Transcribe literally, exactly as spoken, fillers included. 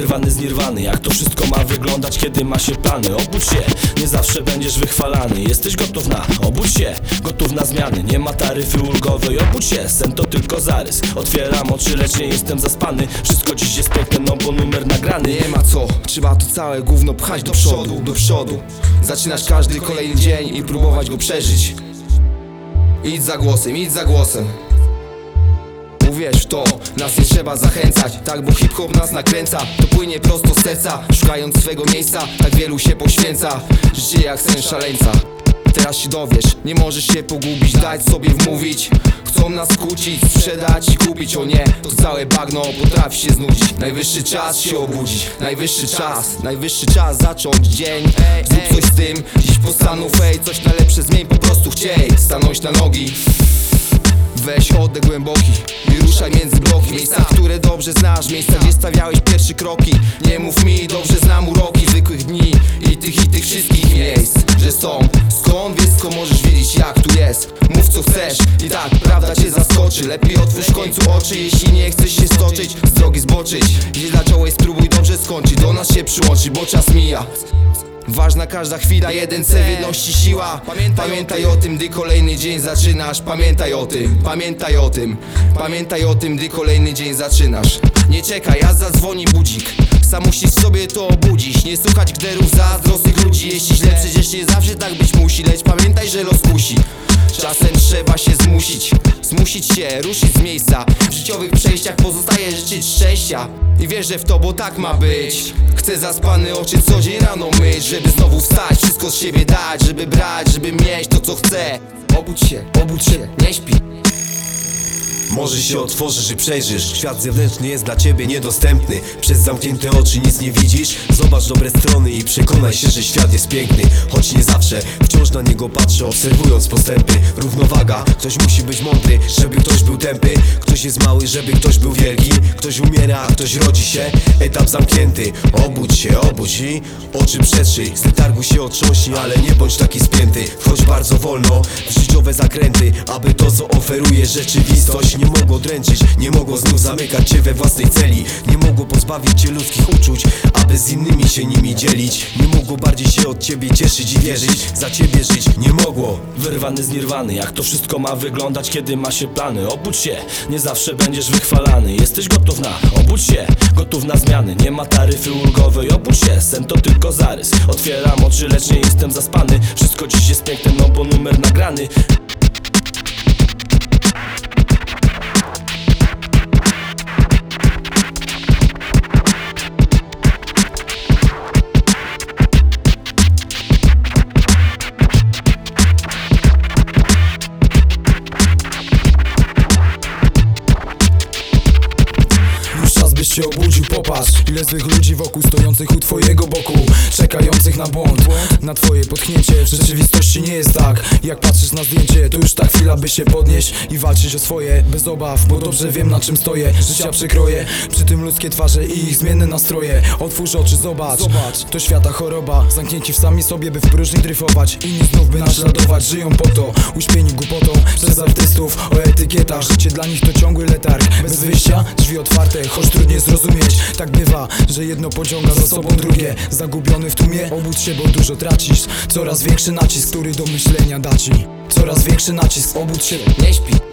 Wyrwany z nirwany, jak to wszystko ma wyglądać, kiedy ma się plany. Obudź się, nie zawsze będziesz wychwalany. Jesteś gotów na, obudź się, gotów na zmiany. Nie ma taryfy ulgowej, obudź się, sen to tylko zarys. Otwieram oczy, lecz nie jestem zaspany. Wszystko dziś jest piękne, no bo numer nagrany. Nie ma co, trzeba to całe gówno pchać do przodu, do przodu. Zaczynasz każdy kolejny dzień i próbować go przeżyć. Idź za głosem, idź za głosem. Uwierz w to, nas nie trzeba zachęcać. Tak, bo hip-hop nas nakręca. To płynie prosto z serca, szukając swego miejsca. Tak wielu się poświęca, życie jak sen szaleńca. Teraz się dowiesz, nie możesz się pogubić, dać sobie wmówić. Chcą nas skłócić, sprzedać i kupić. O nie, to całe bagno potrafi się znudzić. Najwyższy czas się obudzić, najwyższy czas, najwyższy czas zacząć dzień. Zrób coś z tym, dziś postanów, ej, coś na lepsze zmień, po prostu chciej stanąć na nogi. Weź oddech głęboki i ruszaj między bloki. Miejsca, które dobrze znasz, miejsca, gdzie stawiałeś pierwsze kroki. Nie mów mi, dobrze znam uroki zwykłych dni i tych i tych wszystkich miejsc, że są. Skąd wiesz, co możesz wiedzieć, jak tu jest. Mów co chcesz i tak, prawda cię zaskoczy. Lepiej otwórz w końcu oczy, jeśli nie chcesz się stoczyć, z drogi zboczyć. Jeśli zacząłeś, spróbuj dobrze skończyć, do nas się przyłączyć, bo czas mija. Ważna każda chwila, jeden C w jedności siła. Pamiętaj, pamiętaj o tym, gdy kolejny dzień zaczynasz. Pamiętaj o tym, pamiętaj o tym. Pamiętaj o tym, gdy kolejny dzień zaczynasz. Nie czekaj, a zadzwoni budzik. Sam musisz sobie to obudzić. Nie słuchać gderów zazdrosnych ludzi. Jeśli źle, przecież nie zawsze tak być musi. Lecz pamiętaj, że los kusi. Czasem trzeba się zmusić, zmusić się, ruszyć z miejsca. W życiowych przejściach pozostaje życzyć szczęścia. I wierzę w to, bo tak ma być. Chcę zaspane oczy co dzień rano myć, żeby znowu wstać, wszystko z siebie dać, żeby brać, żeby mieć to co chcę. Obudź się, obudź się, nie śpi. Może się otworzysz i przejrzysz. Świat zewnętrzny jest dla ciebie niedostępny. Przez zamknięte oczy nic nie widzisz. Zobacz dobre strony i przekonaj się, że świat jest piękny. Choć nie zawsze wciąż na niego patrzę, obserwując postępy. Równowaga, ktoś musi być mądry, żeby ktoś był tępy. Ktoś jest mały, żeby ktoś był wielki. Ktoś umiera, a ktoś rodzi się. Etap zamknięty, obudź się, obudź i oczy przetrzyj. Z letargu się otrząśnij, ale nie bądź taki spięty. Wchodź bardzo wolno w życiowe zakręty, aby to co oferuje rzeczywistość nie mogło dręczyć, nie mogło znów zamykać cię we własnej celi. Nie mogło pozbawić cię ludzkich uczuć, aby z innymi się nimi dzielić. Nie mogło bardziej się od ciebie cieszyć i wierzyć, za ciebie żyć nie mogło. Wyrwany z nirwany, jak to wszystko ma wyglądać, kiedy ma się plany. Obudź się, nie zawsze będziesz wychwalany. Jesteś gotów na, obudź się, gotów na zmiany. Nie ma taryfy ulgowej, obudź się, sen to tylko zarys. Otwieram oczy, lecz nie jestem zaspany. Wszystko dziś jest piękne, no bo numer nagrany. Byś się obudził, popatrz, ile złych ludzi wokół, stojących u twojego boku, czekających na błąd, na twoje potknięcie. W rzeczywistości nie jest tak, jak patrzysz na zdjęcie. To już ta chwila, by się podnieść i walczyć o swoje. Bez obaw, bo dobrze wiem, na czym stoję. Życia przekroję, przy tym ludzkie twarze i ich zmienne nastroje. Otwórz oczy, zobacz, zobacz, to świata choroba. Zamknięci w sami sobie, by w próżni dryfować. Inni znów by naśladować, żyją po to, uśpieni głupotą przez artystów o etykietach. Życie dla nich to ciągły letarg, bez wyjścia, drzwi otwarte, choć trudniej zrozumieć. Tak bywa, że jedno pociąga za sobą drugie. Zagubiony w tłumie, obudź się, bo dużo tracisz. Coraz większy nacisk, który do myślenia da ci. Coraz większy nacisk, obudź się, Nie śpi.